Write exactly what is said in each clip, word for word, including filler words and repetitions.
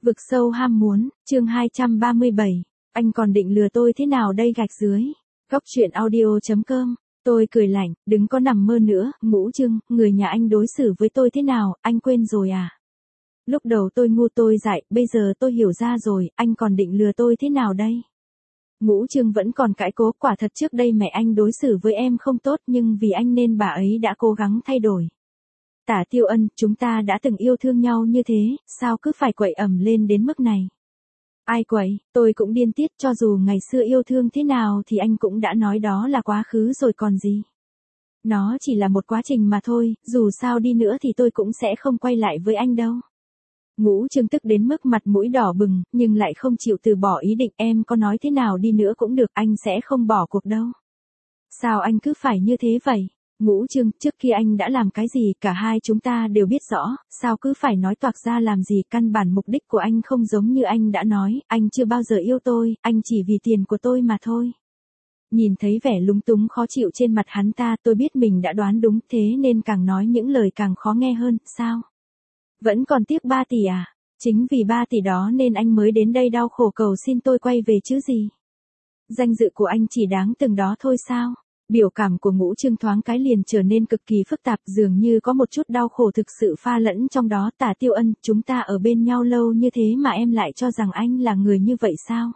Vực sâu ham muốn, chương hai trăm ba mươi bảy. Anh còn định lừa tôi thế nào đây gạch dưới. Góc truyện audio chấm com. Tôi cười lạnh, đừng có nằm mơ nữa, Ngũ Trưng, người nhà anh đối xử với tôi thế nào, anh quên rồi à? Lúc đầu tôi ngu tôi dại, bây giờ tôi hiểu ra rồi, anh còn định lừa tôi thế nào đây? Ngũ Trưng vẫn còn cãi cố, quả thật trước đây mẹ anh đối xử với em không tốt nhưng vì anh nên bà ấy đã cố gắng thay đổi. Tả Tiêu Ân, chúng ta đã từng yêu thương nhau như thế, sao cứ phải quậy ầm lên đến mức này? Ai quậy, tôi cũng điên tiết, cho dù ngày xưa yêu thương thế nào thì anh cũng đã nói đó là quá khứ rồi còn gì. Nó chỉ là một quá trình mà thôi, dù sao đi nữa thì tôi cũng sẽ không quay lại với anh đâu. Ngũ Trưng tức đến mức mặt mũi đỏ bừng, nhưng lại không chịu từ bỏ ý định, em có nói thế nào đi nữa cũng được, anh sẽ không bỏ cuộc đâu. Sao anh cứ phải như thế vậy? Ngũ Trưng, trước kia anh đã làm cái gì, cả hai chúng ta đều biết rõ, sao cứ phải nói toạc ra làm gì, căn bản mục đích của anh không giống như anh đã nói, anh chưa bao giờ yêu tôi, anh chỉ vì tiền của tôi mà thôi. Nhìn thấy vẻ lúng túng khó chịu trên mặt hắn ta, tôi biết mình đã đoán đúng, thế nên càng nói những lời càng khó nghe hơn, sao? Vẫn còn tiếc ba tỷ à? Chính vì ba tỷ đó nên anh mới đến đây đau khổ cầu xin tôi quay về chứ gì? Danh dự của anh chỉ đáng từng đó thôi sao? Biểu cảm của Ngũ Trưng thoáng cái liền trở nên cực kỳ phức tạp, dường như có một chút đau khổ thực sự pha lẫn trong đó. Tả Tiêu Ân, chúng ta ở bên nhau lâu như thế mà em lại cho rằng anh là người như vậy sao?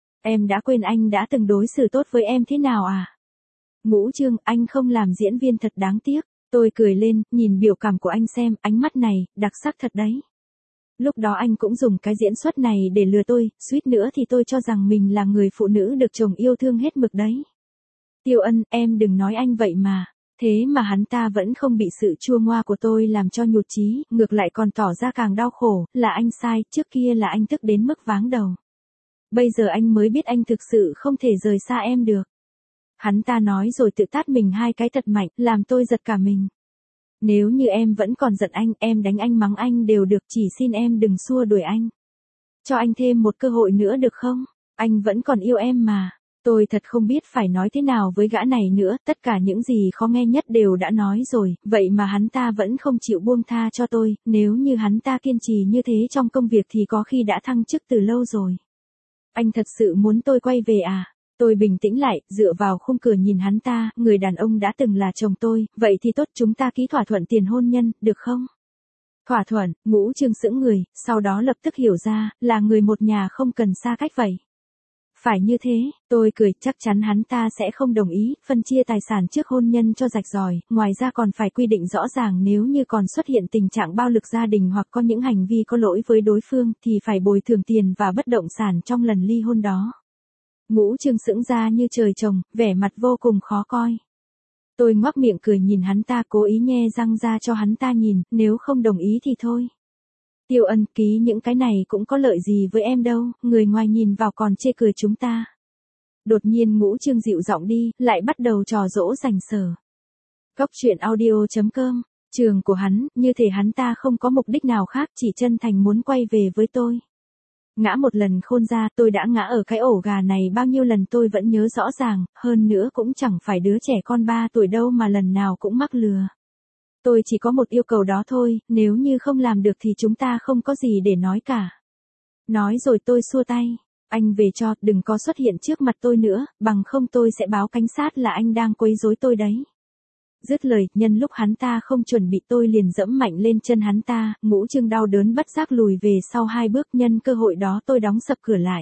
Em đã quên anh đã từng đối xử tốt với em thế nào à? Ngũ Trưng, anh không làm diễn viên thật đáng tiếc. Tôi cười lên, nhìn biểu cảm của anh xem, ánh mắt này, đặc sắc thật đấy. Lúc đó anh cũng dùng cái diễn xuất này để lừa tôi, suýt nữa thì tôi cho rằng mình là người phụ nữ được chồng yêu thương hết mực đấy. Tiêu Ân, em đừng nói anh vậy mà. Thế mà hắn ta vẫn không bị sự chua ngoa của tôi làm cho nhụt chí, ngược lại còn tỏ ra càng đau khổ, là anh sai, trước kia là anh tức đến mức váng đầu. Bây giờ anh mới biết anh thực sự không thể rời xa em được. Hắn ta nói rồi tự tát mình hai cái thật mạnh, làm tôi giật cả mình. Nếu như em vẫn còn giận anh, em đánh anh mắng anh đều được, chỉ xin em đừng xua đuổi anh. Cho anh thêm một cơ hội nữa được không? Anh vẫn còn yêu em mà. Tôi thật không biết phải nói thế nào với gã này nữa, tất cả những gì khó nghe nhất đều đã nói rồi, vậy mà hắn ta vẫn không chịu buông tha cho tôi, nếu như hắn ta kiên trì như thế trong công việc thì có khi đã thăng chức từ lâu rồi. Anh thật sự muốn tôi quay về à? Tôi bình tĩnh lại, dựa vào khung cửa nhìn hắn ta, người đàn ông đã từng là chồng tôi, vậy thì tốt, chúng ta ký thỏa thuận tiền hôn nhân, được không? Thỏa thuận, Ngũ Trưng sững người, sau đó lập tức hiểu ra, là người một nhà không cần xa cách vậy. Phải như thế, tôi cười, chắc chắn hắn ta sẽ không đồng ý, phân chia tài sản trước hôn nhân cho rạch ròi, ngoài ra còn phải quy định rõ ràng nếu như còn xuất hiện tình trạng bạo lực gia đình hoặc có những hành vi có lỗi với đối phương thì phải bồi thường tiền và bất động sản trong lần ly hôn đó. Ngũ Trưng sững ra như trời trồng, vẻ mặt vô cùng khó coi. Tôi ngoác miệng cười nhìn hắn ta, cố ý nhe răng ra cho hắn ta nhìn, nếu không đồng ý thì thôi. Tiêu Ân, ký những cái này cũng có lợi gì với em đâu, người ngoài nhìn vào còn chê cười chúng ta. Đột nhiên Ngũ Trưng dịu giọng đi, lại bắt đầu trò dỗ dành sở. Góc truyện audio chấm com, trường của hắn, như thể hắn ta không có mục đích nào khác, chỉ chân thành muốn quay về với tôi. Ngã một lần khôn ra, tôi đã ngã ở cái ổ gà này bao nhiêu lần tôi vẫn nhớ rõ ràng, hơn nữa cũng chẳng phải đứa trẻ con ba tuổi đâu mà lần nào cũng mắc lừa. Tôi chỉ có một yêu cầu đó thôi, nếu như không làm được thì chúng ta không có gì để nói cả. Nói rồi tôi xua tay, anh về cho, đừng có xuất hiện trước mặt tôi nữa, bằng không tôi sẽ báo cảnh sát là anh đang quấy rối tôi đấy. Dứt lời, nhân lúc hắn ta không chuẩn bị tôi liền dẫm mạnh lên chân hắn ta, Ngũ Trưng đau đớn bất giác lùi về sau hai bước, nhân cơ hội đó tôi đóng sập cửa lại.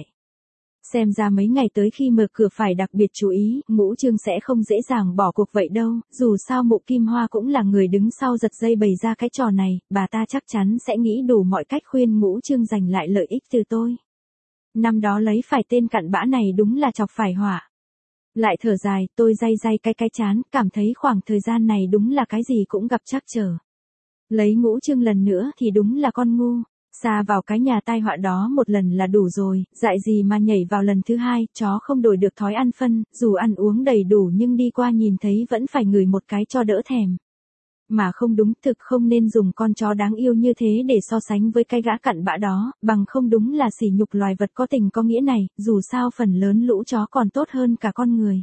Xem ra mấy ngày tới khi mở cửa phải đặc biệt chú ý, Ngũ Trưng sẽ không dễ dàng bỏ cuộc vậy đâu, dù sao Mộ Kim Hoa cũng là người đứng sau giật dây bày ra cái trò này, bà ta chắc chắn sẽ nghĩ đủ mọi cách khuyên Ngũ Trưng giành lại lợi ích từ tôi. Năm đó lấy phải tên cặn bã này đúng là chọc phải họa. Lại thở dài, tôi day day cái cái chán, cảm thấy khoảng thời gian này đúng là cái gì cũng gặp trắc trở. Lấy Ngũ Trưng lần nữa thì đúng là con ngu. Xa vào cái nhà tai họa đó một lần là đủ rồi, dại gì mà nhảy vào lần thứ hai, chó không đổi được thói ăn phân, dù ăn uống đầy đủ nhưng đi qua nhìn thấy vẫn phải ngửi một cái cho đỡ thèm. Mà không đúng, thực không nên dùng con chó đáng yêu như thế để so sánh với cái gã cặn bã đó, bằng không đúng là sỉ nhục loài vật có tình có nghĩa này, dù sao phần lớn lũ chó còn tốt hơn cả con người.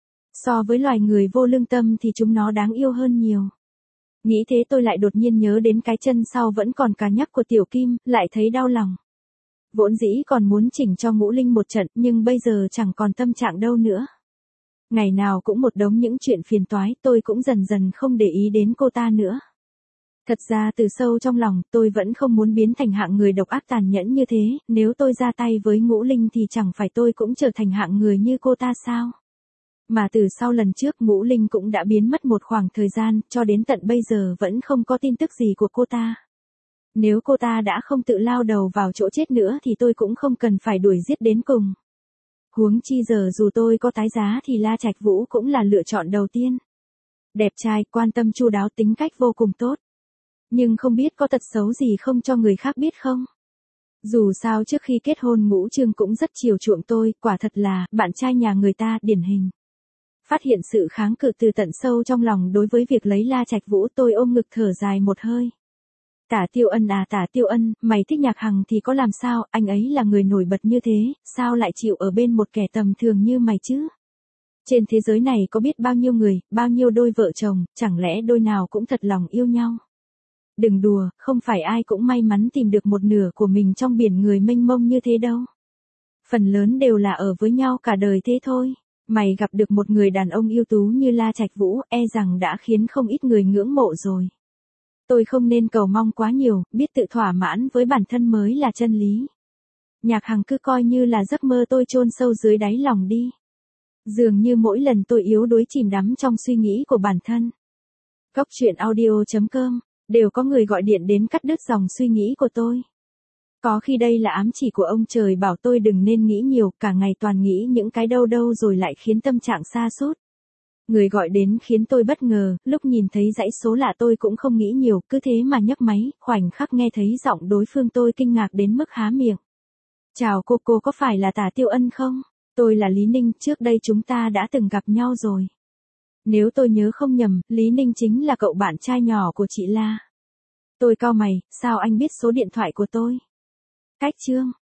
So với loài người vô lương tâm thì chúng nó đáng yêu hơn nhiều. Nghĩ thế tôi lại đột nhiên nhớ đến cái chân sau vẫn còn cà nhắc của Tiểu Kim, lại thấy đau lòng. Vốn dĩ còn muốn chỉnh cho Ngũ Linh một trận, nhưng bây giờ chẳng còn tâm trạng đâu nữa. Ngày nào cũng một đống những chuyện phiền toái, tôi cũng dần dần không để ý đến cô ta nữa. Thật ra từ sâu trong lòng, tôi vẫn không muốn biến thành hạng người độc ác tàn nhẫn như thế, nếu tôi ra tay với Ngũ Linh thì chẳng phải tôi cũng trở thành hạng người như cô ta sao? Mà từ sau lần trước Ngũ Linh cũng đã biến mất một khoảng thời gian, cho đến tận bây giờ vẫn không có tin tức gì của cô ta. Nếu cô ta đã không tự lao đầu vào chỗ chết nữa thì tôi cũng không cần phải đuổi giết đến cùng. Huống chi giờ dù tôi có tái giá thì La Trạch Vũ cũng là lựa chọn đầu tiên. Đẹp trai, quan tâm chu đáo, tính cách vô cùng tốt. Nhưng không biết có tật xấu gì không cho người khác biết không? Dù sao trước khi kết hôn Ngũ Trương cũng rất chiều chuộng tôi, quả thật là bạn trai nhà người ta điển hình. Phát hiện sự kháng cự từ tận sâu trong lòng đối với việc lấy La Trạch Vũ, tôi ôm ngực thở dài một hơi. Tả Tiêu Ân à, Tả Tiêu Ân, mày thích Nhạc Hằng thì có làm sao, anh ấy là người nổi bật như thế, sao lại chịu ở bên một kẻ tầm thường như mày chứ? Trên thế giới này có biết bao nhiêu người, bao nhiêu đôi vợ chồng, chẳng lẽ đôi nào cũng thật lòng yêu nhau? Đừng đùa, không phải ai cũng may mắn tìm được một nửa của mình trong biển người mênh mông như thế đâu. Phần lớn đều là ở với nhau cả đời thế thôi. Mày gặp được một người đàn ông ưu tú như La Trạch Vũ, e rằng đã khiến không ít người ngưỡng mộ rồi. Tôi không nên cầu mong quá nhiều, biết tự thỏa mãn với bản thân mới là chân lý. Nhạc Hằng cứ coi như là giấc mơ tôi chôn sâu dưới đáy lòng đi. Dường như mỗi lần tôi yếu đuối chìm đắm trong suy nghĩ của bản thân. Cốc truyện audio chấm com, đều có người gọi điện đến cắt đứt dòng suy nghĩ của tôi. Có khi đây là ám chỉ của ông trời bảo tôi đừng nên nghĩ nhiều, cả ngày toàn nghĩ những cái đâu đâu rồi lại khiến tâm trạng sa sút. Người gọi đến khiến tôi bất ngờ, lúc nhìn thấy dãy số lạ tôi cũng không nghĩ nhiều, cứ thế mà nhấc máy, khoảnh khắc nghe thấy giọng đối phương tôi kinh ngạc đến mức há miệng. Chào cô, cô có phải là Tả Tiêu Ân không? Tôi là Lý Ninh, trước đây chúng ta đã từng gặp nhau rồi. Nếu tôi nhớ không nhầm, Lý Ninh chính là cậu bạn trai nhỏ của chị La. Tôi cau mày, sao anh biết số điện thoại của tôi? Cách chương.